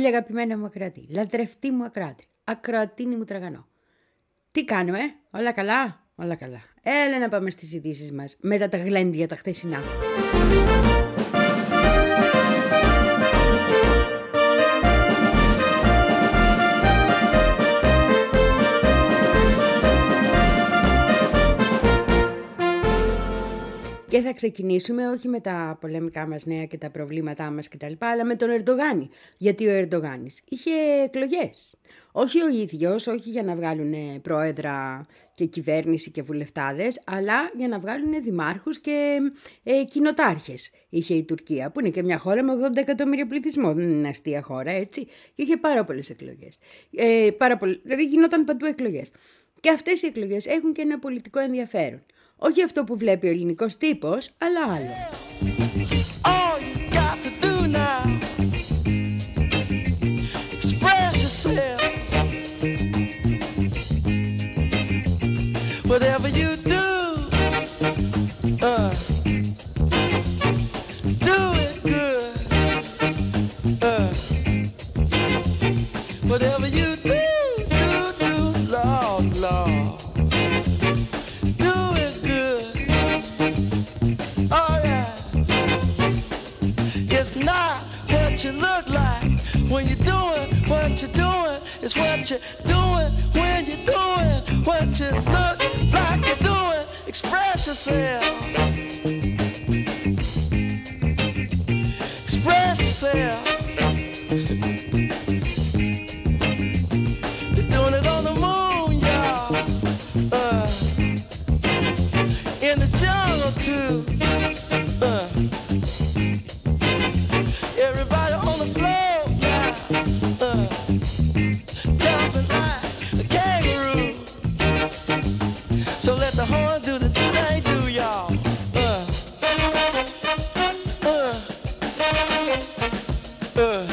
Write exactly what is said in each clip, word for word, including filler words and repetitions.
Πολύ αγαπημένα μου ακροατή, λατρευτή μου ακροάτρια, ακροατίνη μου τραγανό. Τι κάνουμε, όλα καλά, όλα καλά. Έλα να πάμε στις ειδήσεις μας, μετά τα γλέντια τα χθεσινά. Και θα ξεκινήσουμε όχι με τα πολεμικά μας νέα και τα προβλήματά μας κτλ, αλλά με τον Ερντογάνη. Γιατί ο Ερντογάνης είχε εκλογές. Όχι ο ίδιος, όχι για να βγάλουν πρόεδρα και κυβέρνηση και βουλευτάδες, αλλά για να βγάλουν δημάρχους και ε, κοινοτάρχες. Είχε η Τουρκία, που είναι και μια χώρα με ογδόντα εκατομμύρια πληθυσμό. Δεν είναι αστεία χώρα, έτσι. Και είχε πάρα πολλές εκλογές. Ε, πάρα πολλ... Δηλαδή γινόταν παντού εκλογές. Και αυτές οι εκλογές έχουν και ένα πολιτικό ενδιαφέρον. Όχι αυτό που βλέπει ο ελληνικός τύπος, αλλά άλλο. All you got to do now, express yourself. Whatever you do, uh, do it good. Uh, whatever you do, do, do, Lord, Lord. You look like when you're doing what you're doing is what you're doing when you're doing what you look like you're doing. Express yourself. Express yourself. You're doing it on the moon, y'all. Uh, in the jungle too. Uh, Everybody on the floor now, uh, jumping like a kangaroo. So let the horn do the do they do, y'all. Uh, uh, uh.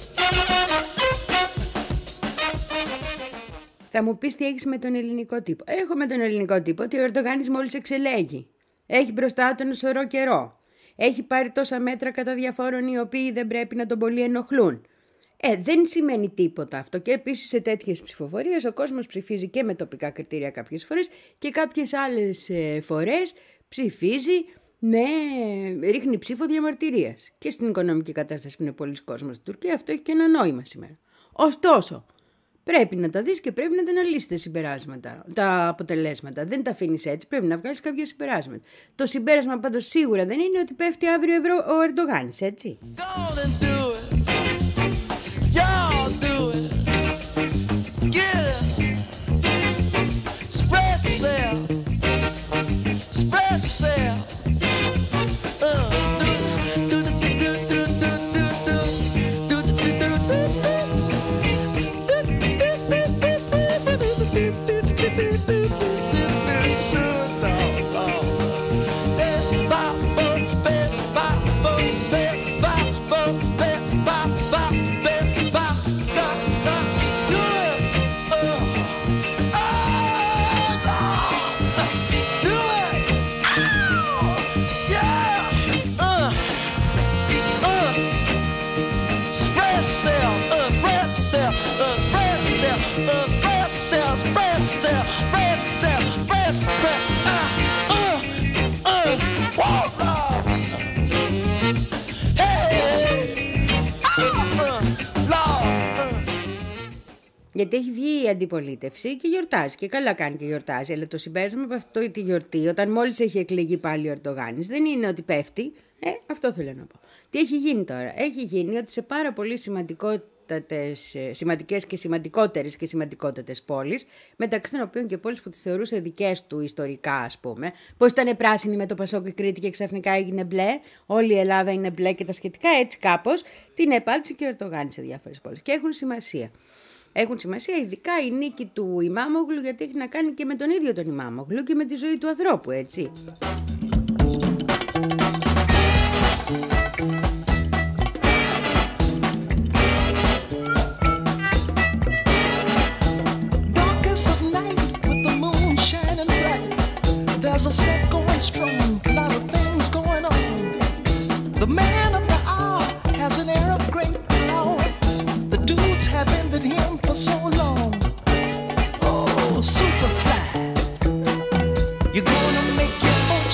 Θα μου πεις τι έχεις με τον ελληνικό τύπο. Έχω με τον ελληνικό τύπο ότι ο Ερντογάνης μόλις εξελέγει. Έχει μπροστά του ένα σωρό καιρό. Έχει πάρει τόσα μέτρα κατά διαφόρων οι οποίοι δεν πρέπει να τον πολύ ενοχλούν. Ε, δεν σημαίνει τίποτα αυτό. Και επίσης σε τέτοιες ψηφοφορίες ο κόσμος ψηφίζει και με τοπικά κριτήρια κάποιες φορές και κάποιες άλλες ε, φορές ψηφίζει με ρίχνει ψήφο διαμαρτυρίας. Και στην οικονομική κατάσταση που είναι πολλοί κόσμος στην Τουρκία αυτό έχει και ένα νόημα σήμερα. Ωστόσο, πρέπει να τα δεις και πρέπει να τα αναλύσεις τα συμπεράσματα, τα αποτελέσματα. Δεν τα αφήνεις έτσι, πρέπει να βγάλεις κάποια συμπεράσματα. Το συμπέρασμα πάντως σίγουρα δεν είναι ότι πέφτει αύριο ευρώ ο Ερντογάνης, έτσι. Γιατί έχει βγει η αντιπολίτευση και γιορτάζει. Και καλά κάνει και γιορτάζει. Αλλά το συμπέρασμα από αυτό τη γιορτή, όταν μόλις έχει εκλεγεί πάλι ο Ερντογάνης, δεν είναι ότι πέφτει. Ε, αυτό θέλω να πω. Τι έχει γίνει τώρα? Έχει γίνει ότι σε πάρα πολύ σημαντικές και σημαντικότερες και σημαντικότατες πόλεις, μεταξύ των οποίων και πόλεις που τις θεωρούσε δικές του ιστορικά, ας πούμε, πως ήταν πράσινη με το Πασόκ η Κρήτη και ξαφνικά έγινε μπλε, όλη η Ελλάδα είναι μπλε και τα σχετικά, έτσι κάπως, την επάλυσε και ο Ερντογάνης σε διάφορες πόλεις. Και έχουν σημασία. Έχουν σημασία ειδικά η νίκη του Ιμάμογλου, γιατί έχει να κάνει και με τον ίδιο τον Ιμάμογλου και με τη ζωή του ανθρώπου, έτσι. There's a set going strong, a lot of things going on. The man of the hour has an air of great power. The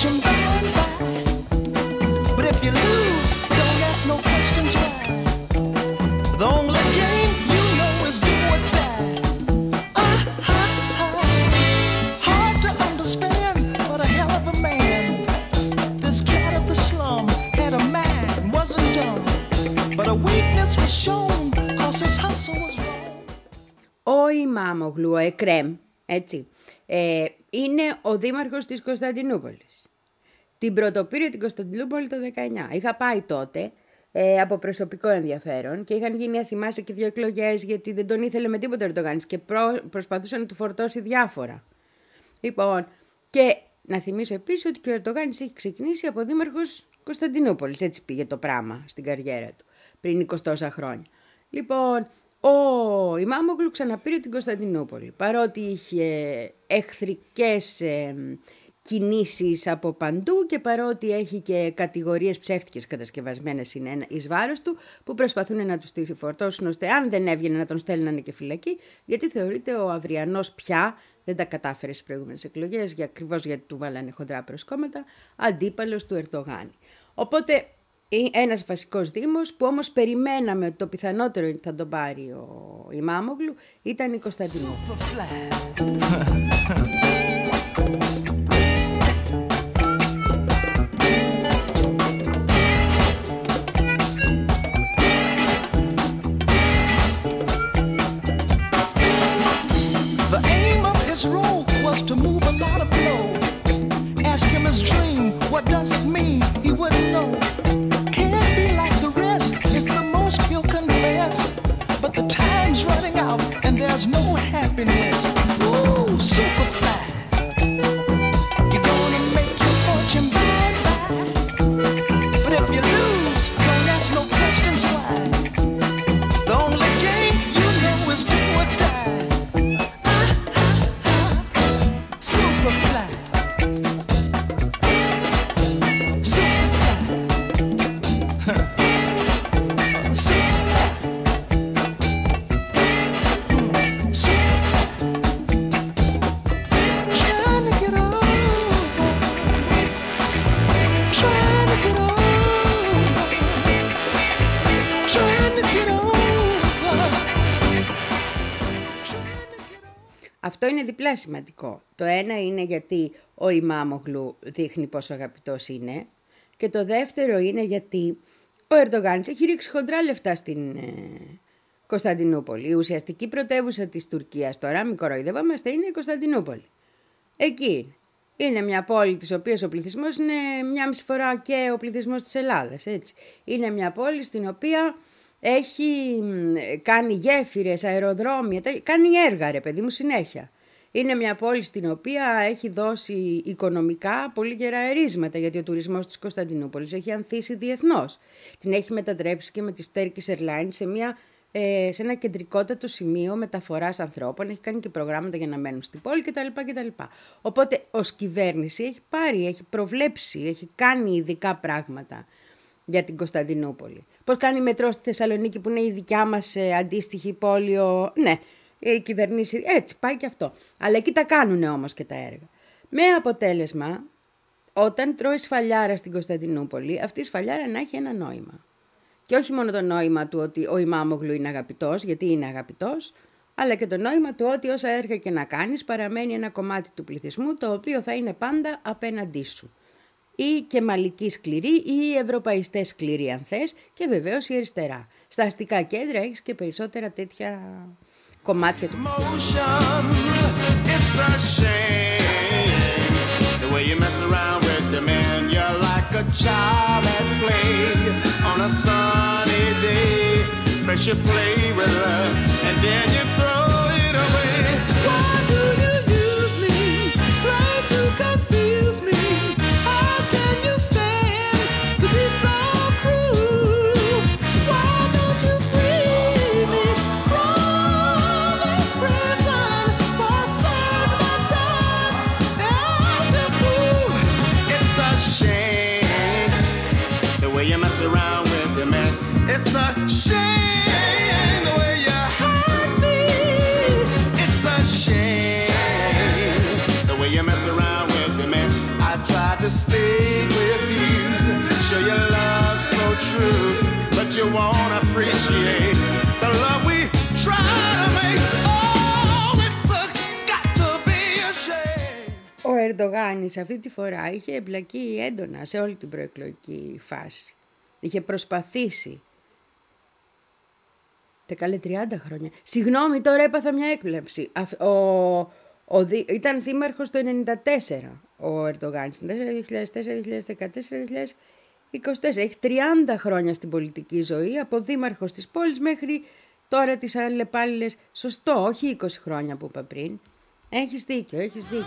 fortune by and by. But if you lose, don't ask no questions why. The only game you know is do or die. Ah, ha, ha. Hard to understand, but a hell of a man. This cat of the slum had a mind, wasn't dumb. But a weakness was shown, cause his hustle was wrong. Ο Ιμάμογλου, ο Εκρέμ, έτσι, ε, είναι ο δήμαρχος της Κωνσταντινούπολης. Την πρωτοπήρε την Κωνσταντινούπολη το δεκαεννιά. Είχα πάει τότε ε, από προσωπικό ενδιαφέρον και είχαν γίνει, θυμάσαι, και δύο εκλογές γιατί δεν τον ήθελε με τίποτα ο Ερντογάνης και προ, προσπαθούσε να του φορτώσει διάφορα. Λοιπόν, και να θυμίσω επίσης ότι και ο Ερντογάνης έχει ξεκινήσει από δήμαρχος Κωνσταντινούπολης. Έτσι πήγε το πράγμα στην καριέρα του πριν είκοσι τόσα χρόνια. Λοιπόν, ο Ιμάμογλου ξαναπήρε την Κωνσταντινούπολη, παρότι είχε εχθρικές ε, κινήσεις από παντού και παρότι έχει και κατηγορίες ψεύτικες κατασκευασμένες εις βάρος του που προσπαθούν να τους τη φορτώσουν ώστε αν δεν έβγαινε να τον στέλνανε και φυλακή, γιατί θεωρείται ο αυριανός πια, δεν τα κατάφερε στις προηγούμενες εκλογές, για, ακριβώς γιατί του βάλανε χοντρά προσκόμματα, αντίπαλος του Ερντογάνη. Οπότε ένας βασικός δήμος που όμως περιμέναμε ότι το πιθανότερο θα τον πάρει ο Ιμάμογλου ήταν η Κωνσταντινούπολη. The aim of his role was to move a lot of blow. Ask him his dream, what does it mean? He wouldn't know. Can't be like the rest, it's the most he'll confess. But the time's running out and there's no happiness. Ooh, Superfly, you're gonna make your fortune by and by. But if you lose, don't ask no questions why. The only game you know is do or die. Superfly. Αυτό είναι διπλά σημαντικό. Το ένα είναι γιατί ο Ιμάμογλου δείχνει πόσο αγαπητός είναι και το δεύτερο είναι γιατί ο Ερντογάνης έχει ρίξει χοντρά λεφτά στην ε, Κωνσταντινούπολη. Η ουσιαστική πρωτεύουσα της Τουρκίας τώρα, μην κοροϊδεύομαστε, είναι η Κωνσταντινούπολη. Εκεί είναι μια πόλη της οποίας ο πληθυσμός είναι μια μισή φορά και ο πληθυσμός της Ελλάδας. Έτσι. Είναι μια πόλη στην οποία έχει κάνει γέφυρες, αεροδρόμια, κάνει έργα ρε παιδί μου συνέχεια. Είναι μια πόλη στην οποία έχει δώσει οικονομικά πολύ γερά ερίσματα γιατί ο τουρισμός της Κωνσταντινούπολης έχει ανθίσει διεθνώς. Την έχει μετατρέψει και με τις Turkish Airlines σε, μια, ε, σε ένα κεντρικότατο σημείο μεταφοράς ανθρώπων. Έχει κάνει και προγράμματα για να μένουν στην πόλη κτλ. κτλ. Οπότε ως κυβέρνηση έχει πάρει, έχει προβλέψει, έχει κάνει ειδικά πράγματα για την Κωνσταντινούπολη. Πώς κάνει μετρό στη Θεσσαλονίκη που είναι η δικιά μας ε, αντίστοιχη πόλη, ο... ναι, η κυβερνήση, έτσι πάει και αυτό. Αλλά εκεί τα κάνουν όμως και τα έργα. Με αποτέλεσμα, όταν τρώει σφαλιάρα στην Κωνσταντινούπολη, αυτή η σφαλιάρα να έχει ένα νόημα. Και όχι μόνο το νόημα του ότι ο Ιμάμογλου είναι αγαπητός, γιατί είναι αγαπητός, αλλά και το νόημα του ότι όσα έργα και να κάνεις παραμένει ένα κομμάτι του πληθυσμού το οποίο θα είναι πάντα απέναντί σου. Ή κεμαλικοί σκληροί ή οι ευρωπαϊστές σκληροί αν θες και βεβαίως η αριστερά. Στα αστικά κέντρα έχεις και περισσότερα τέτοια κομμάτια του. Try to stay with you. Show your love so true, but you won't appreciate the love we try to make. Oh, it's a got to be a shame. Ο Ερντογάνης αυτή τη φορά είχε εμπλακεί έντονα σε όλη την προεκλογική φάση. Είχε προσπαθήσει. Τε καλέ τριάντα χρόνια. Συγγνώμη, τώρα έπαθα μια έκπληξη. Ο, ο, ήταν δήμαρχος το ενενήντα τέσσερα ο Ερντογάνης. δύο χιλιάδες τέσσερα, δύο χιλιάδες δεκατέσσερα, δύο χιλιάδες είκοσι τέσσερα. Έχει τριάντα χρόνια στην πολιτική ζωή, από δήμαρχος της πόλης μέχρι τώρα τις αλλεπάλληλες. Σωστό, όχι είκοσι χρόνια που είπα πριν. Έχεις δίκιο, έχεις δίκιο.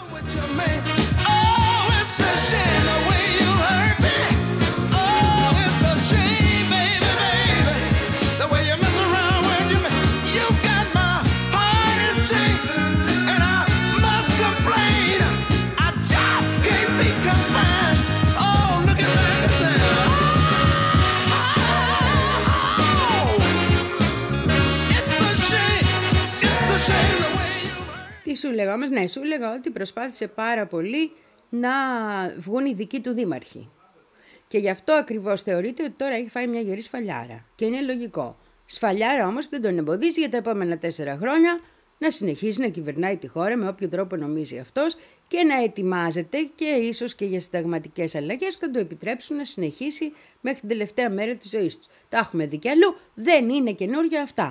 Τι σου λέγα όμως, ναι, σου λέγα ότι προσπάθησε πάρα πολύ να βγουν οι δικοί του δήμαρχοι. Και γι' αυτό ακριβώς θεωρείται ότι τώρα έχει φάει μια γερή σφαλιάρα. Και είναι λογικό. Σφαλιάρα όμως που δεν τον εμποδίζει για τα επόμενα τέσσερα χρόνια να συνεχίσει να κυβερνάει τη χώρα με όποιο τρόπο νομίζει αυτός και να ετοιμάζεται και ίσως και για συνταγματικές αλλαγές που θα το επιτρέψουν να συνεχίσει μέχρι την τελευταία μέρα της ζωής του. Τα έχουμε δει κι αλλού, δεν είναι καινούργια αυτά.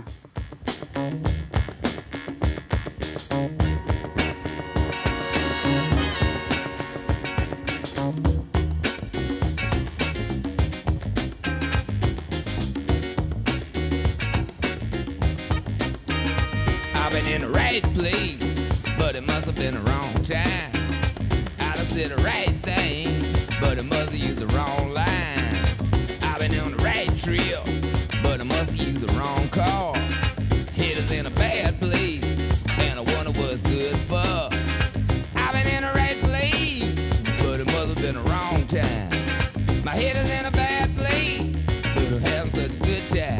In the right place, but it must have been the wrong time. I done said the right thing, but it must have used the wrong line. I've been on the right trail, but I must have used the wrong car. Head is in a bad place, and I wonder what's good for. I've been in the right place, but it must have been the wrong time. My head is in a bad place, but I'm having such a good time.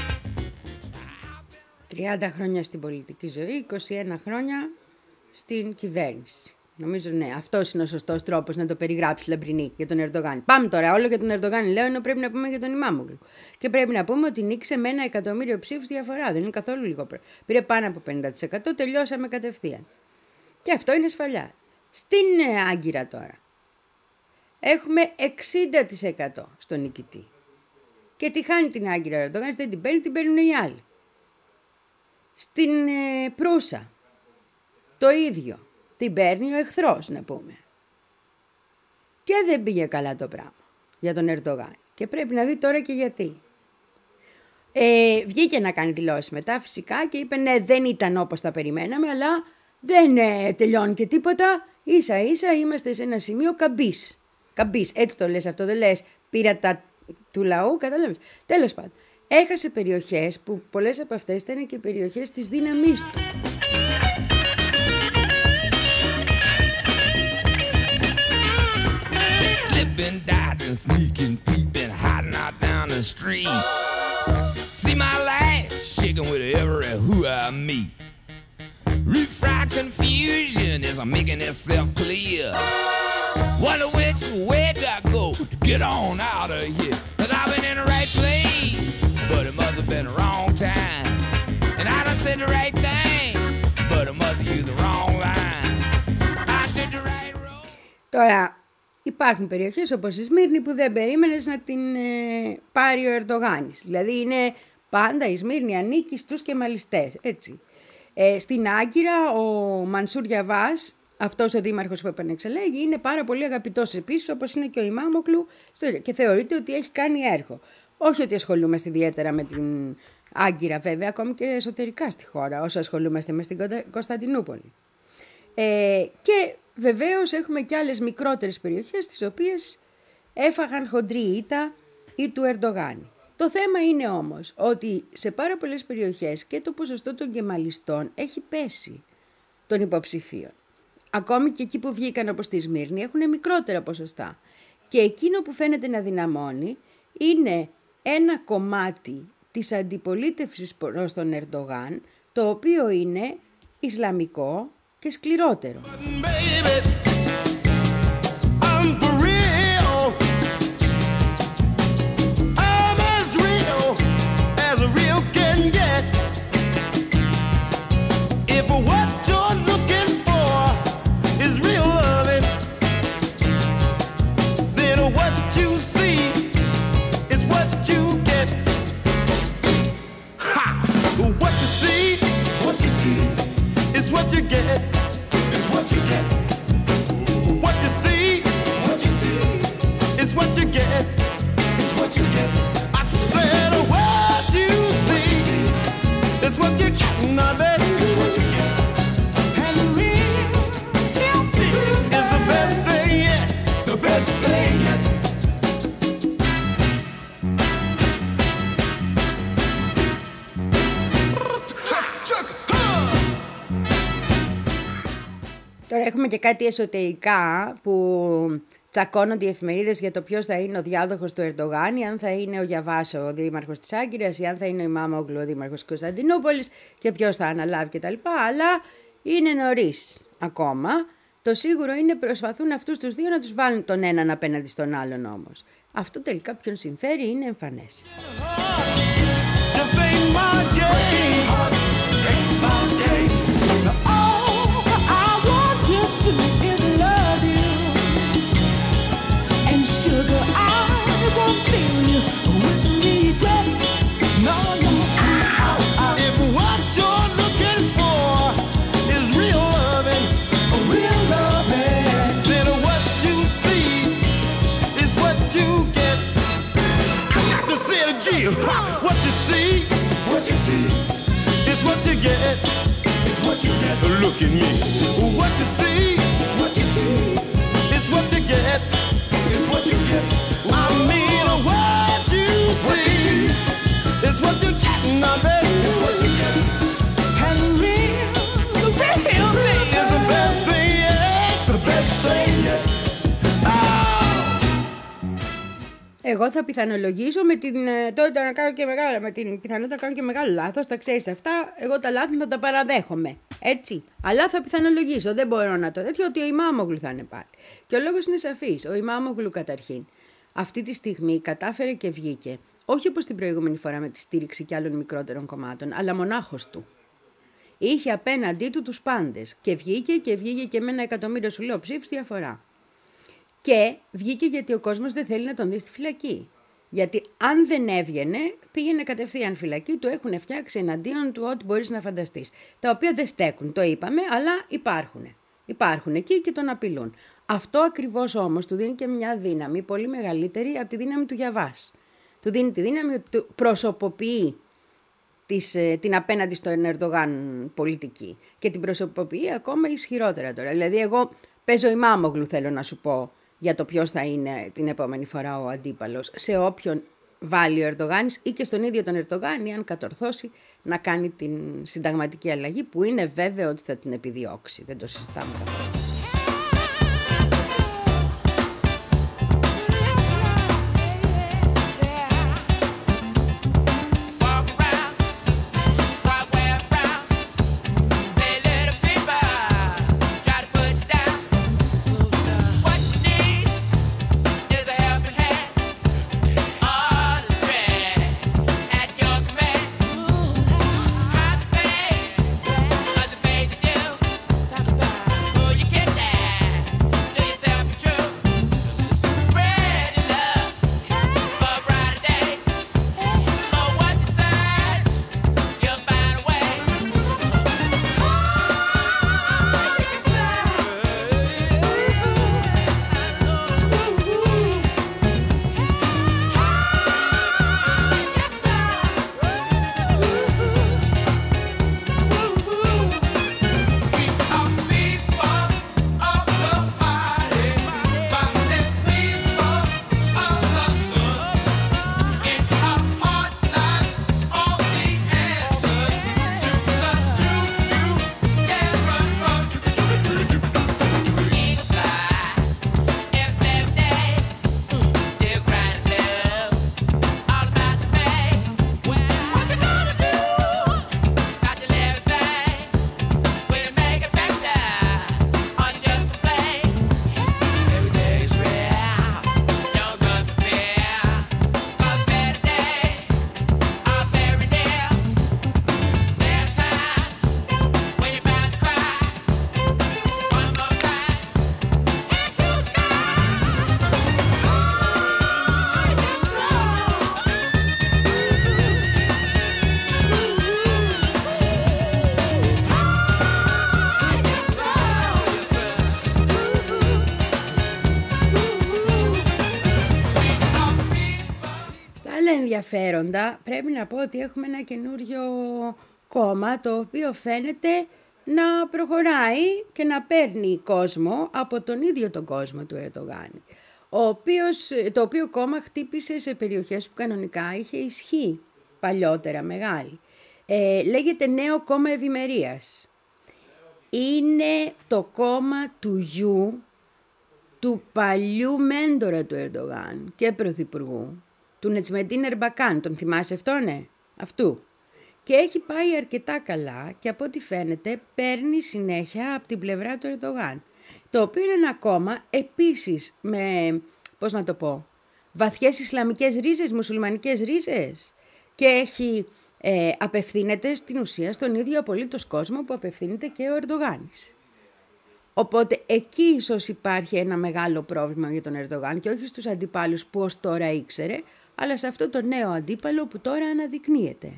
τριάντα χρόνια στην πολιτική ζωή, είκοσι ένα χρόνια στην κυβέρνηση. Νομίζω ναι, αυτός είναι ο σωστός τρόπος να το περιγράψει Λαμπρινή για τον Ερντογάν. Πάμε τώρα, όλο για τον Ερντογάν λέω, ενώ πρέπει να πούμε για τον Ιμάμογλου. Και πρέπει να πούμε ότι νίκησε με ένα εκατομμύριο ψήφους διαφορά. Δεν είναι καθόλου λίγο. Πήρε πάνω από πενήντα τοις εκατό, τελειώσαμε κατευθείαν. Και αυτό είναι σφαλιά. Στην Άγκυρα τώρα έχουμε εξήντα τοις εκατό στον νικητή. Και τη χάνει την Άγκυρα ο Ερντογάν, δεν την παίρνει, την παίρνουν οι άλλοι. Στην ε, Προύσα το ίδιο, την παίρνει ο εχθρός να πούμε. Και δεν πήγε καλά το πράγμα για τον Ερντογάν. Και πρέπει να δει τώρα και γιατί. Ε, βγήκε να κάνει δηλώσεις μετά φυσικά και είπε ναι, δεν ήταν όπως τα περιμέναμε, αλλά δεν ε, τελειώνει και τίποτα. Ίσα ίσα είμαστε σε ένα σημείο καμπής. Καμπής, έτσι το λες αυτό, δεν λες πειρατά του λαού, καταλάβεις. Τέλος πάντων. Έχασε περιοχές που πολλές από αυτές ήταν και περιοχές της δύναμής του. Slipping, dodging, sneaking, peeping, hiding out down the street. See my life shaking with every who I meet. Refried confusion is making itself clear. Wonder which way do I go to get on out of here? 'Cause I've been in the right place, but it must have been the wrong time. And I done said the right thing, but it must have used the wrong line. I took the right road. Τώρα, υπάρχουν περιοχές όπως η Σμύρνη που δεν περίμενες να την ε, πάρει ο Ερντογάνης. Δηλαδή είναι πάντα η Σμύρνη ανήκει στους κεμαλιστές, έτσι. Ε, στην Άγκυρα ο Μανσούρ Γιαβάς, αυτός ο δήμαρχος που επανεξελέγει, είναι πάρα πολύ αγαπητός επίσης, όπως είναι και ο Ιμάμογλου, και θεωρείται ότι έχει κάνει έργο. Όχι ότι ασχολούμαστε ιδιαίτερα με την Άγκυρα, βέβαια, ακόμη και εσωτερικά στη χώρα, όσο ασχολούμαστε με στην Κωνσταντινούπολη. Ε, και βεβαίως έχουμε και άλλες μικρότερες περιοχές, τις οποίες έφαγαν χοντρή ήττα ή του Ερντογάν. Το θέμα είναι όμως ότι σε πάρα πολλές περιοχές και το ποσοστό των κεμαλιστών έχει πέσει των υποψηφίων. Ακόμη και εκεί που βγήκαν όπως τη Σμύρνη έχουν μικρότερα ποσοστά. Και εκείνο που φαίνεται να δυναμώνει είναι ένα κομμάτι της αντιπολίτευσης προς τον Ερντογάν, το οποίο είναι ισλαμικό και σκληρότερο. Baby, I'm for real. και κάτι εσωτερικά που τσακώνονται οι εφημερίδες για το ποιος θα είναι ο διάδοχος του Ερντογάν, ή αν θα είναι ο Γιαβάς ο δήμαρχος της Άγκυρας, ή αν θα είναι ο Ιμάμογλου ο δήμαρχος της Κωνσταντινούπολης και ποιος θα αναλάβει κτλ. Αλλά είναι νωρίς ακόμα. Το σίγουρο είναι προσπαθούν αυτούς τους δύο να τους βάλουν τον έναν απέναντι στον άλλον όμως. Αυτό τελικά ποιον συμφέρει είναι εμφανές. What you see, what you see, is what you get, is what you get. Look at me. What you see, what you see, is what you get, is what you get. I mean, what you see, is what you get, now baby, is what you get. And real, the real thing is the best thing yet, the best thing yet. Εγώ θα πιθανολογήσω με την, τότε να κάνω και μεγάλο, με την πιθανότητα να κάνω και μεγάλο λάθος, τα ξέρεις αυτά, εγώ τα λάθη θα τα παραδέχομαι, έτσι. Αλλά θα πιθανολογήσω, δεν μπορώ να το τέτοιο, ότι ο Ιμάμογλου θα είναι πάλι. Και ο λόγος είναι σαφής, ο Ιμάμογλου καταρχήν αυτή τη στιγμή κατάφερε και βγήκε, όχι όπως την προηγούμενη φορά με τη στήριξη και άλλων μικρότερων κομμάτων, αλλά μονάχος του. Είχε απέναντί του τους πάντες και βγήκε και βγήκε και με ένα εκατομμύριο σου λέω ψήφους διαφορά. Και βγήκε γιατί ο κόσμος δεν θέλει να τον δει στη φυλακή. Γιατί αν δεν έβγαινε, πήγαινε κατευθείαν φυλακή, του έχουν φτιάξει εναντίον του ό,τι μπορείς να φανταστείς. Τα οποία δεν στέκουν, το είπαμε, αλλά υπάρχουν. Υπάρχουν εκεί και τον απειλούν. Αυτό ακριβώς όμως του δίνει και μια δύναμη πολύ μεγαλύτερη από τη δύναμη του Γιαβάς. Του δίνει τη δύναμη ότι του προσωποποιεί της, την απέναντι στον Ερντογάν πολιτική. Και την προσωποποιεί ακόμα ισχυρότερα τώρα. Δηλαδή εγώ παίζω Ιμάμογλου, θέλω να σου πω, για το ποιος θα είναι την επόμενη φορά ο αντίπαλος, σε όποιον βάλει ο Ερντογάνης ή και στον ίδιο τον Ερντογάν, ή αν κατορθώσει να κάνει την συνταγματική αλλαγή, που είναι βέβαιο ότι θα την επιδιώξει. Δεν το συζητάμε. ενδιαφέροντα, πρέπει να πω ότι έχουμε ένα καινούριο κόμμα το οποίο φαίνεται να προχωράει και να παίρνει κόσμο από τον ίδιο τον κόσμο του Ερντογάν, ο οποίος, το οποίο κόμμα χτύπησε σε περιοχές που κανονικά είχε ισχύ παλιότερα μεγάλη. Ε, λέγεται Νέο Κόμμα Ευημερίας. είναι το κόμμα του γιου του παλιού μέντορα του Ερντογάν και πρωθυπουργού, του Νετσμεντίν Ερμπακάν. Τον θυμάσαι αυτό, ναι? Αυτού. Και έχει πάει αρκετά καλά και από ό,τι φαίνεται παίρνει συνέχεια από την πλευρά του Ερντογάν. Το οποίο είναι ένα κόμμα επίσης με, πώς να το πω, βαθιές ισλαμικές ρίζες, μουσουλμανικές ρίζες. Και έχει, ε, απευθύνεται στην ουσία στον ίδιο απολύτως κόσμο που απευθύνεται και ο Ερντογάνης. Οπότε εκεί ίσως υπάρχει ένα μεγάλο πρόβλημα για τον Ερντογάν και όχι στους αντιπάλους που ως τώρα ήξερε, αλλά σε αυτό το νέο αντίπαλο που τώρα αναδεικνύεται.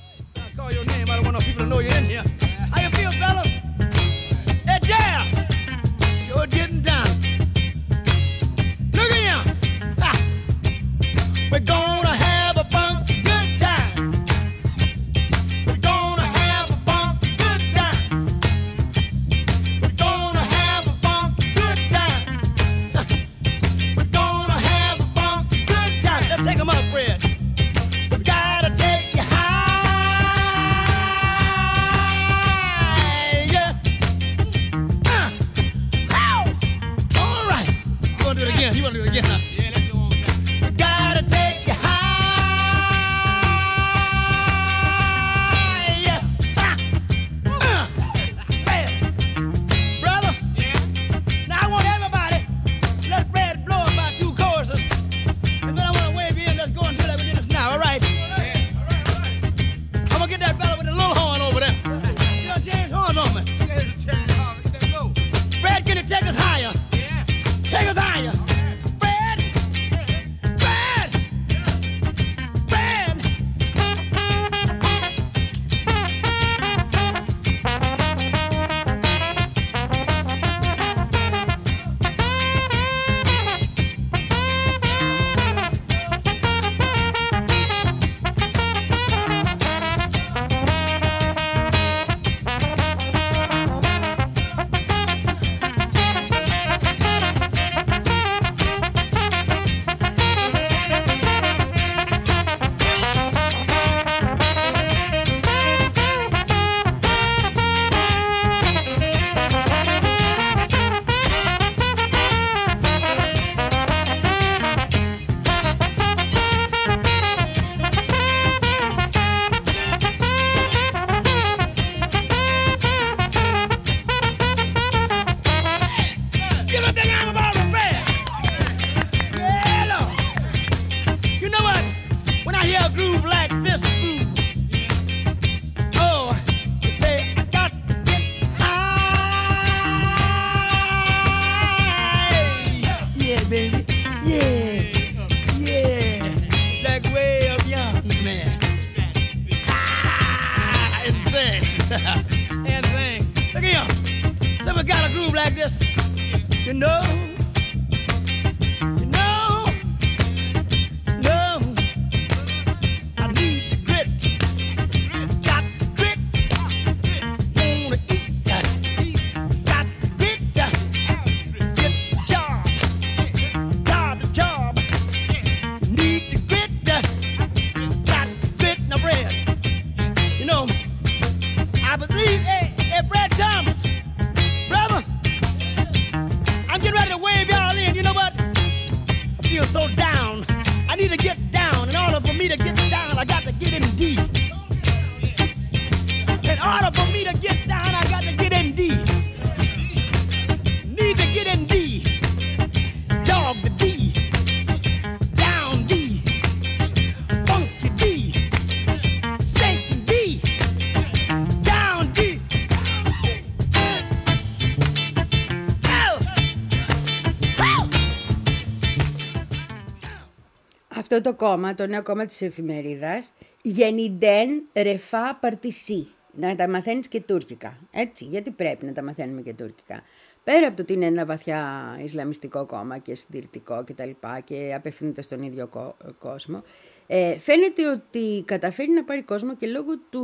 Αυτό το κόμμα, το νέο κόμμα της εφημερίδας, γεννηντέν ρεφά παρτισί. Να τα μαθαίνεις και τουρκικά. Έτσι, γιατί πρέπει να τα μαθαίνουμε και τουρκικά. Πέρα από το ότι είναι ένα βαθιά ισλαμιστικό κόμμα και συντηρητικό και τα λοιπά και απευθύνεται στον ίδιο κόσμο, ε, φαίνεται ότι καταφέρει να πάρει κόσμο και λόγω του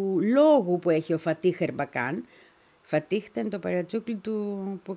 λόγου που έχει ο Φατίχ Ερμπακάν. Φατίχ ήταν το παρατσούκλι του, που,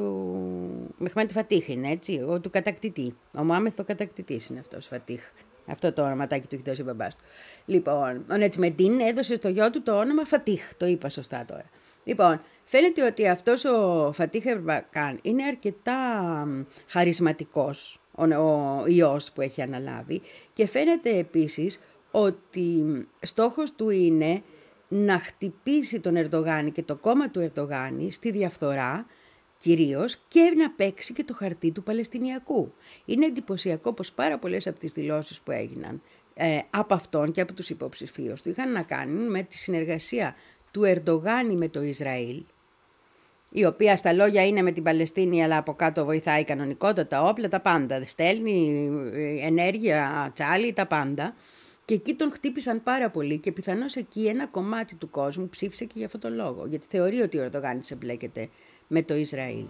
του Μεχμέτ Φατίχ είναι, έτσι, ο του κατακτητή. Ο Μωάμεθ ο κατακτητής είναι αυτός, Φατίχ. Αυτό το ονοματάκι του έχει δώσει ο μπαμπάς του. Λοιπόν, ο Νετσμεντίν έδωσε στο γιο του το όνομα Φατίχ, το είπα σωστά τώρα. Λοιπόν, Φαίνεται ότι αυτός ο Φατίχ Ερμπακάν είναι αρκετά χαρισματικός, ο, ο ιός που έχει αναλάβει, και φαίνεται επίσης ότι στόχος του είναι να χτυπήσει τον Ερντογάνη και το κόμμα του Ερντογάνη στη διαφθορά κυρίως, και να παίξει και το χαρτί του Παλαιστινιακού. Είναι εντυπωσιακό πως πάρα πολλές από τις δηλώσεις που έγιναν ε, από αυτόν και από τους υποψηφίους του είχαν να κάνουν με τη συνεργασία του Ερντογάνη με το Ισραήλ, η οποία στα λόγια είναι με την Παλαιστίνη, αλλά από κάτω βοηθάει κανονικότατα, όπλα, τα πάντα. Στέλνει ενέργεια, τσάλι, τα πάντα. Και εκεί τον χτύπησαν πάρα πολύ και πιθανώς εκεί ένα κομμάτι του κόσμου ψήφισε και για αυτόν τον λόγο. Γιατί θεωρεί ότι ο Ερντογάνης εμπλέκεται με το Ισραήλ.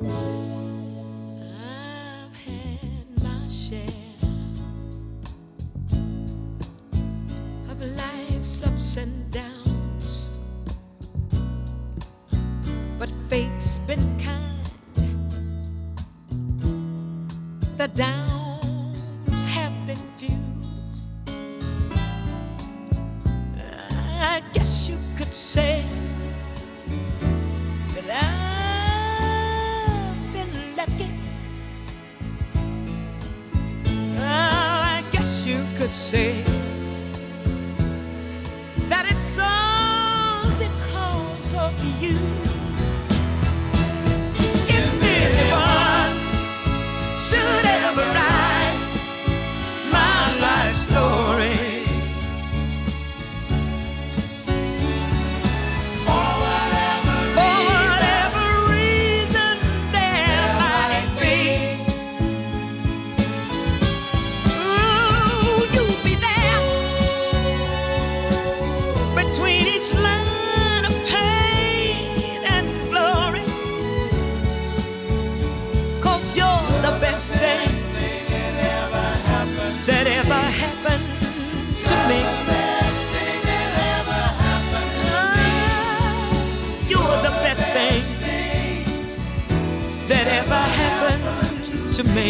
But fate's been kind. The downs have been few. I guess you could say that I've been lucky. I guess you could say that it's all because of you. Should ever write my life story, for whatever, for whatever reason there might be, ooh, you'll be there between each line of pain and glory, 'cause you're the best thing that ever happened that ever happened to me. Best thing that ever happened to me. You're the best thing that ever happened to me.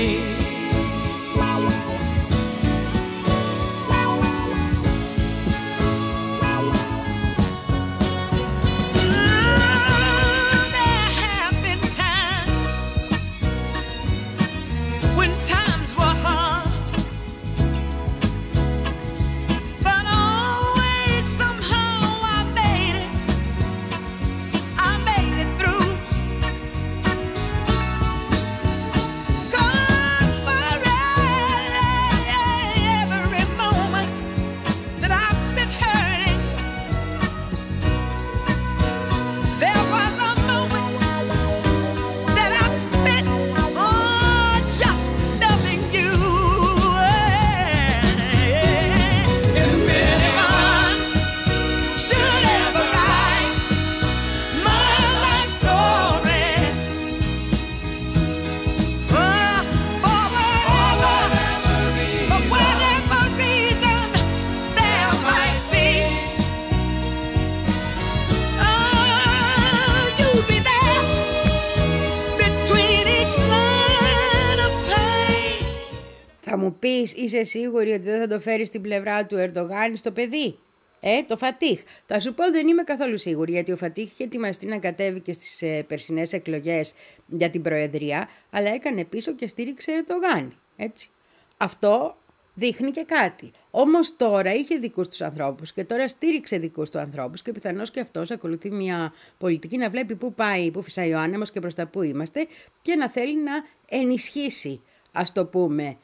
Θα μου πεις, είσαι σίγουρη ότι δεν θα το φέρει στην πλευρά του Ερντογάν στο παιδί? Ε, το Φατίχ. Θα σου πω, δεν είμαι καθόλου σίγουρη, γιατί ο Φατίχ είχε ετοιμαστεί να κατέβει και στις ε, περσινές εκλογές για την Προεδρία, αλλά έκανε πίσω και στήριξε Ερντογάν. Έτσι. Αυτό δείχνει και κάτι. Όμως τώρα είχε δικούς τους ανθρώπους και τώρα στήριξε δικούς του ανθρώπους και πιθανώς και αυτός ακολουθεί μια πολιτική να βλέπει πού πάει, πού φυσάει ο άνεμος και προς τα πού είμαστε, και να θέλει να ενισχύσει, ας το πούμε,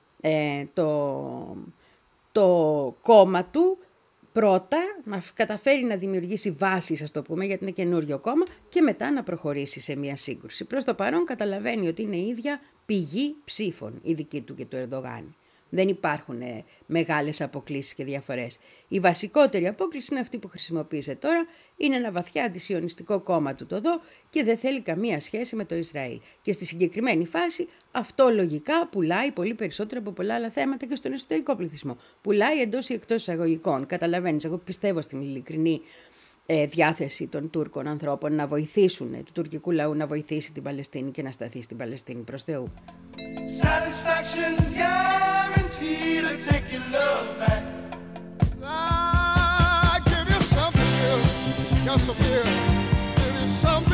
ε, το, το κόμμα του. Πρώτα να καταφέρει να δημιουργήσει βάσεις, ας το πούμε, γιατί είναι καινούριο κόμμα, και μετά να προχωρήσει σε μια σύγκρουση. Προς το παρόν καταλαβαίνει ότι είναι η ίδια πηγή ψήφων η δική του και του Ερντογάν. Δεν υπάρχουν ε, μεγάλες αποκλίσεις και διαφορές. Η βασικότερη απόκληση είναι αυτή που χρησιμοποίησε τώρα, είναι ένα βαθιά αντισιωνιστικό κόμμα του το ΔΟ και δεν θέλει καμία σχέση με το Ισραήλ. Και στη συγκεκριμένη φάση αυτό λογικά πουλάει πολύ περισσότερο από πολλά άλλα θέματα και στον εσωτερικό πληθυσμό. Πουλάει εντός ή εκτός εισαγωγικών. Καταλαβαίνεις, εγώ πιστεύω στην ειλικρινή ε, διάθεση των Τούρκων ανθρώπων να βοηθήσουν, του τουρκικού λαού να βοηθήσει την Παλαιστίνη και να σταθεί στην Παλαιστίνη, προς Θεού. Satisfaction guaranteed to take your love back. I give you something, girl. Got some here. Give you something.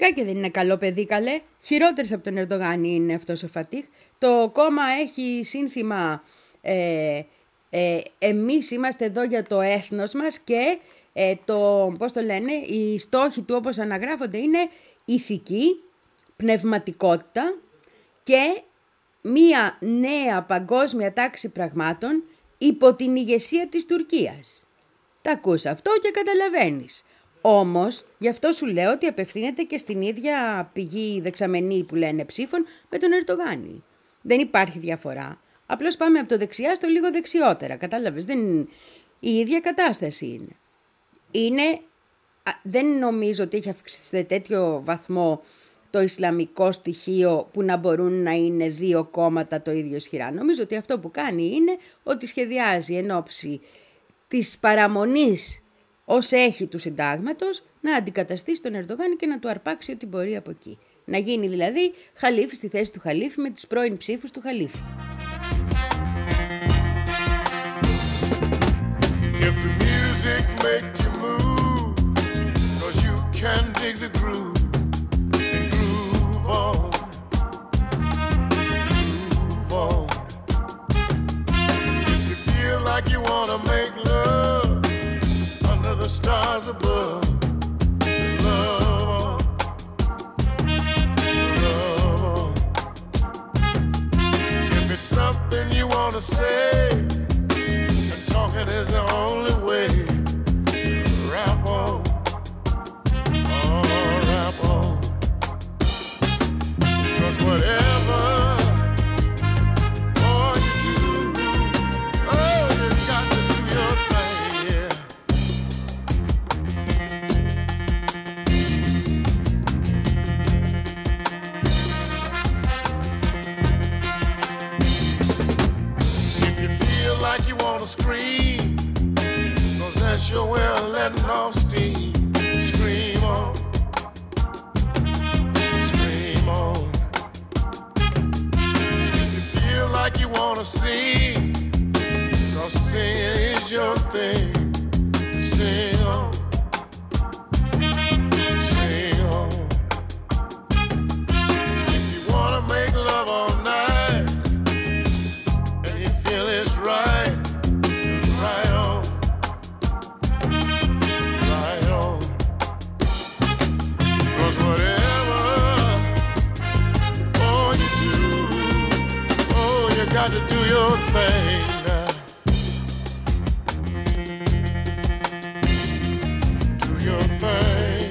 Φυσικά και δεν είναι καλό παιδί, καλέ. Χειρότερος από τον Ερντογάν είναι αυτός ο Φατίχ. Το κόμμα έχει σύνθημα ε, ε, εμείς είμαστε εδώ για το έθνος μας και ε, το, πώς το λένε, οι στόχοι του όπως αναγράφονται είναι ηθική, πνευματικότητα και μία νέα παγκόσμια τάξη πραγμάτων υπό την ηγεσία της Τουρκίας. Τα ακούς αυτό και καταλαβαίνεις. Όμως, γι' αυτό σου λέω ότι απευθύνεται και στην ίδια πηγή δεξαμενή που λένε ψήφων με τον Ερντογάνη. Δεν υπάρχει διαφορά. Απλώς πάμε από το δεξιά στο λίγο δεξιότερα. Κατάλαβες, δεν... η ίδια κατάσταση είναι. είναι. Δεν νομίζω ότι έχει αυξηθεί σε τέτοιο βαθμό το ισλαμικό στοιχείο που να μπορούν να είναι δύο κόμματα το ίδιο ισχυρά. Νομίζω ότι αυτό που κάνει είναι ότι σχεδιάζει εν ώψη της παραμονής ως έχει του συντάγματος να αντικαταστήσει τον Ερντογάν και να του αρπάξει ό,τι μπορεί από εκεί. Να γίνει δηλαδή χαλίφη στη θέση του χαλίφη με τις πρώην ψήφους του χαλίφη. If the music make you move, 'cause you can dig the groove and groove on, groove on. If you feel like you wanna make love under the stars above, love on, love on. If it's something you wanna say, talking is the only way. Rap on, oh, rap on. 'Cause whatever, oh, you do, oh, you got to do your thing, yeah. If you feel like you wanna scream, 'cause that's your way of letting off steam. Scream on, scream on. If you feel like you wanna sing, 'cause singing is your thing. Sing on, sing on. If you wanna make love all night and you feel it's right, right on, right on. 'Cause whatever, oh, you do, oh, you got to do your thing now. Do your thing.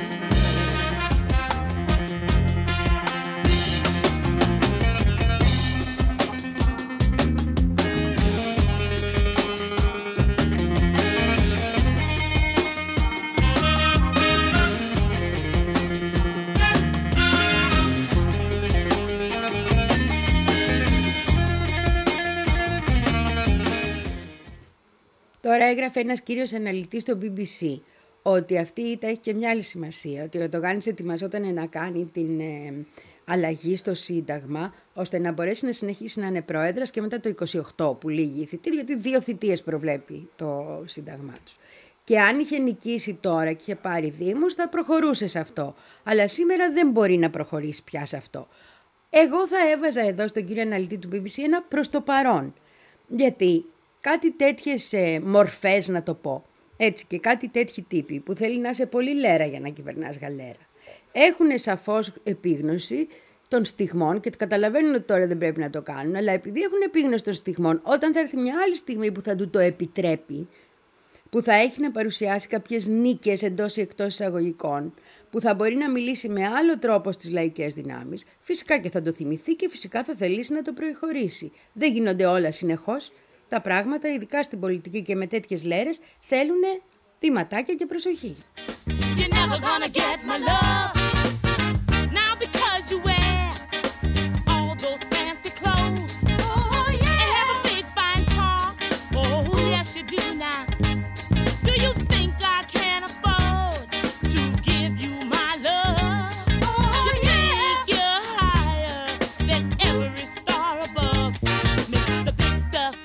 Τώρα έγραφε ένας κύριος αναλυτής στο μπι μπι σι ότι αυτή η ήττα έχει και μια άλλη σημασία, ότι ο Ερντογάνης ετοιμαζόταν να κάνει την ε, αλλαγή στο Σύνταγμα ώστε να μπορέσει να συνεχίσει να είναι πρόεδρας και μετά το είκοσι οκτώ που λύγει η θητεία, γιατί δύο θητείες προβλέπει το Σύνταγμά τους. Και αν είχε νικήσει τώρα και είχε πάρει δήμους θα προχωρούσε σε αυτό, αλλά σήμερα δεν μπορεί να προχωρήσει πια σε αυτό. Εγώ θα έβαζα εδώ στον κύριο αναλυτή του μπι μπι σι ένα προς το παρόν, γιατί κάτι τέτοιες ε, μορφές να το πω, έτσι και κάτι τέτοιοι τύποι που θέλει να είσαι πολύ λέρα για να κυβερνάς γαλέρα, έχουν σαφώς επίγνωση των στιγμών και καταλαβαίνουν ότι τώρα δεν πρέπει να το κάνουν, αλλά επειδή έχουν επίγνωση των στιγμών, όταν θα έρθει μια άλλη στιγμή που θα του το επιτρέπει, που θα έχει να παρουσιάσει κάποιες νίκες εντός ή εκτός εισαγωγικών, που θα μπορεί να μιλήσει με άλλο τρόπο στις λαϊκές δυνάμεις, φυσικά και θα το θυμηθεί και φυσικά θα θελήσει να το προεχωρήσει. Δεν γίνονται όλα συνεχώς. Τα πράγματα, ειδικά στην πολιτική και με τέτοιες λέρες, θέλουν βηματάκια και προσοχή. You're never gonna get my love now because you wear all those fancy clothes. Oh yeah, and have a big fine car. Oh yes, you do now. Do you think I can afford to give you my love? Oh you yeah, think you're higher than every star above, Mister Big Stuff.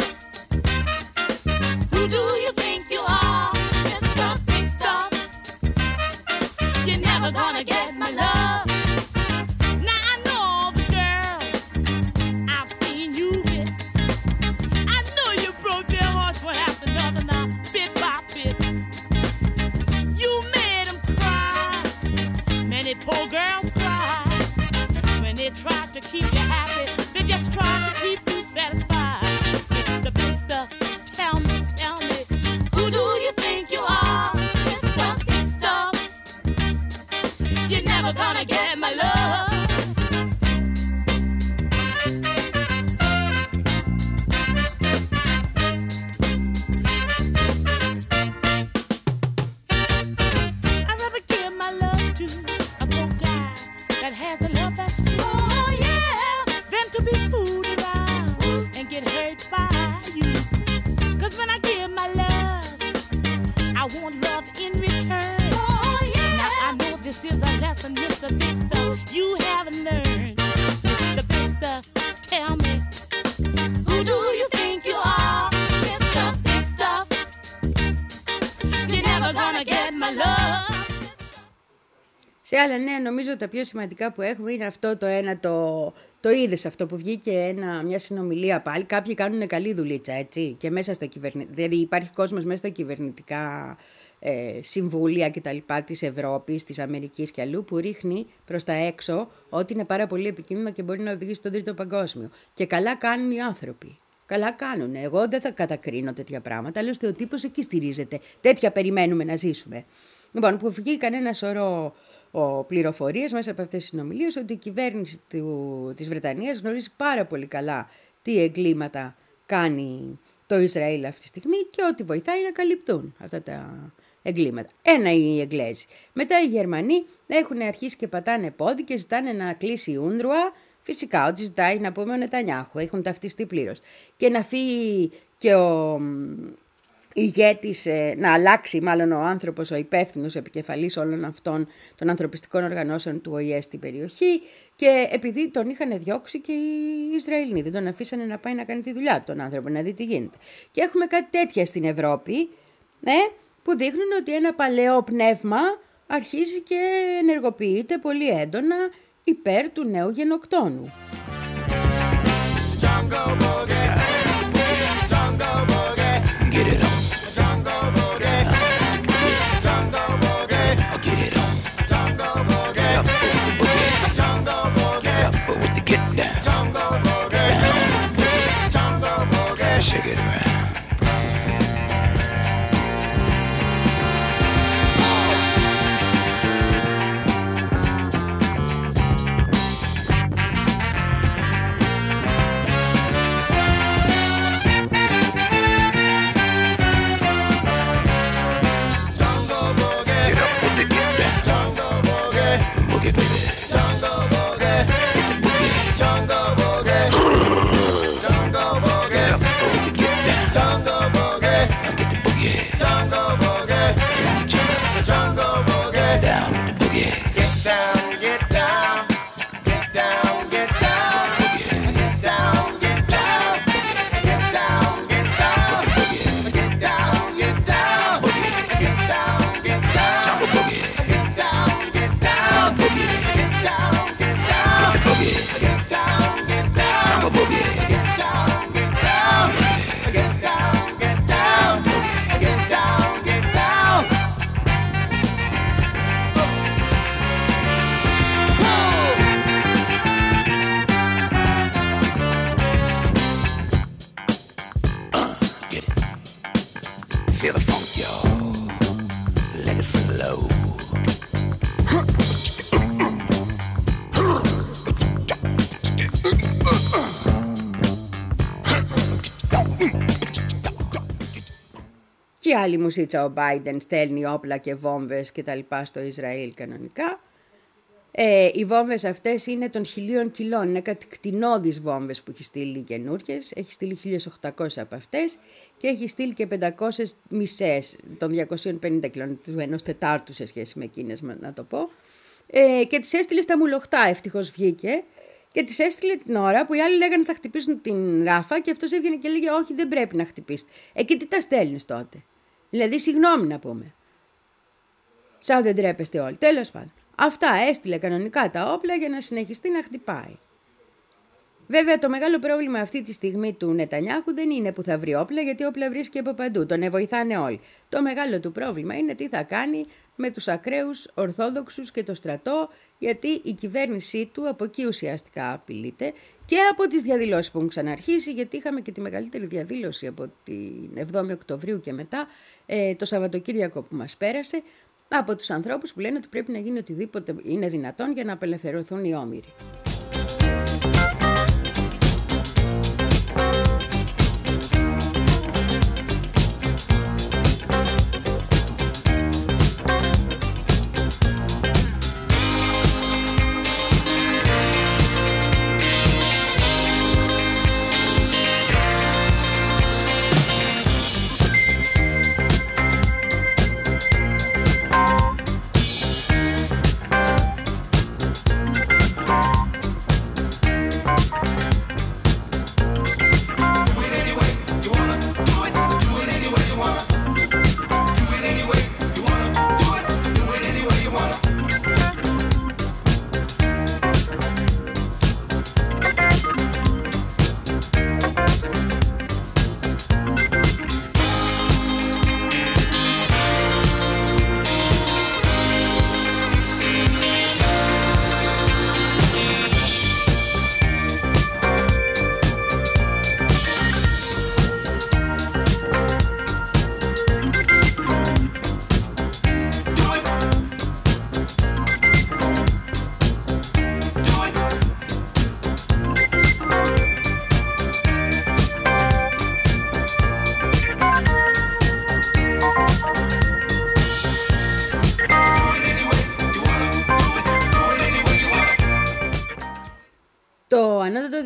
Who do you think you are, Mister Big Stuff? You're never gonna get tell me, who do you think you are, Mister Big Stuff? You're never gonna get my love. Σε άλλα νέα, νομίζω τα πιο σημαντικά που έχουμε είναι αυτό το ένα, το, το είδες αυτό που βγήκε ένα, μια συνομιλία πάλι. Κάποιοι κάνουν καλή δουλίτσα, έτσι, και μέσα στα κυβερνητικά, δηλαδή υπάρχει κόσμος μέσα στα κυβερνητικά ε, συμβούλια και τα λοιπά της Ευρώπης, της Αμερικής και αλλού, που ρίχνει προς τα έξω ότι είναι πάρα πολύ επικίνδυνο και μπορεί να οδηγήσει στον τρίτο παγκόσμιο. Και καλά κάνουν οι άνθρωποι. Καλά κάνουν. Εγώ δεν θα κατακρίνω τέτοια πράγματα, άλλωστε ο τύπος εκεί στηρίζεται. Τέτοια περιμένουμε να ζήσουμε. Λοιπόν, που βγήκαν ένα σωρό πληροφορίες μέσα από αυτές τις συνομιλίες ότι η κυβέρνηση του, της Βρετανίας γνωρίζει πάρα πολύ καλά τι εγκλήματα κάνει το Ισραήλ αυτή τη στιγμή και ότι βοηθάει να καλυπτούν αυτά τα εγκλήματα. Ένα οι Εγγλέζοι. Μετά οι Γερμανοί έχουν αρχίσει και πατάνε πόδι και ζητάνε να κλείσει η Ούνρουα. Φυσικά ότι ζητάει να πούμε ο Νετανιάχου. Έχουν ταυτιστεί πλήρως. Και να φύγει και ο ηγέτης, να αλλάξει μάλλον ο άνθρωπος, ο υπεύθυνος επικεφαλής όλων αυτών των ανθρωπιστικών οργανώσεων του Ο Ε στην περιοχή, και επειδή τον είχαν διώξει και οι Ισραηλοί, δεν τον αφήσανε να πάει να κάνει τη δουλειά του τον άνθρωπο, να δει τι γίνεται. Και έχουμε κάτι τέτοια στην Ευρώπη, ναι, που δείχνουν ότι ένα παλαιό πνεύμα αρχίζει και ενεργοποιείται πολύ έντονα υπέρ του νέου γενοκτόνου. Get it on. Jungle boogie. Jungle boogie. Get it on. Jungle boogie. Up with the boogie. Jungle boogie. Up with the get down. Jungle boogie. Jungle boogie. Shake it around. Και άλλη μουσίτσα ο Biden στέλνει όπλα και βόμβες και τα λοιπά στο Ισραήλ κανονικά. Ε, οι βόμβες αυτές είναι των χιλίων κιλών, είναι κάτι κτηνώδεις βόμβες που έχει στείλει καινούριες, έχει στείλει χίλια οκτακόσιες από αυτές και έχει στείλει και πεντακόσιες μισές των διακοσίων πενήντα κιλών, του ενός τετάρτου σε σχέση με εκείνες, να το πω. Ε, και τις έστειλε στα μουλοχτά, ευτυχώς βγήκε. Και τις έστειλε την ώρα που οι άλλοι λέγανε θα χτυπήσουν την Ράφα και αυτός έβγαινε και λέγε όχι, δεν πρέπει να χτυπήσετε. Εκεί τι τα στέλνεις τότε? Δηλαδή, συγγνώμη να πούμε. Σαν δεν τρέπεστε όλοι. Τέλος πάντων. Αυτά έστειλε κανονικά τα όπλα για να συνεχιστεί να χτυπάει. Βέβαια, το μεγάλο πρόβλημα αυτή τη στιγμή του Νετανιάχου δεν είναι που θα βρει όπλα, γιατί όπλα βρίσκει από παντού. Τον βοηθάνε όλοι. Το μεγάλο του πρόβλημα είναι τι θα κάνει με τους ακραίους Ορθόδοξους και το στρατό, γιατί η κυβέρνησή του από εκεί ουσιαστικά απειλείται και από τις διαδηλώσεις που έχουν ξαναρχίσει, γιατί είχαμε και τη μεγαλύτερη διαδήλωση από την εβδόμη Οκτωβρίου και μετά, ε, το Σαββατοκύριακο που μας πέρασε, από τους ανθρώπους που λένε ότι πρέπει να γίνει οτιδήποτε είναι δυνατόν για να απελευθερωθούν οι όμηροι.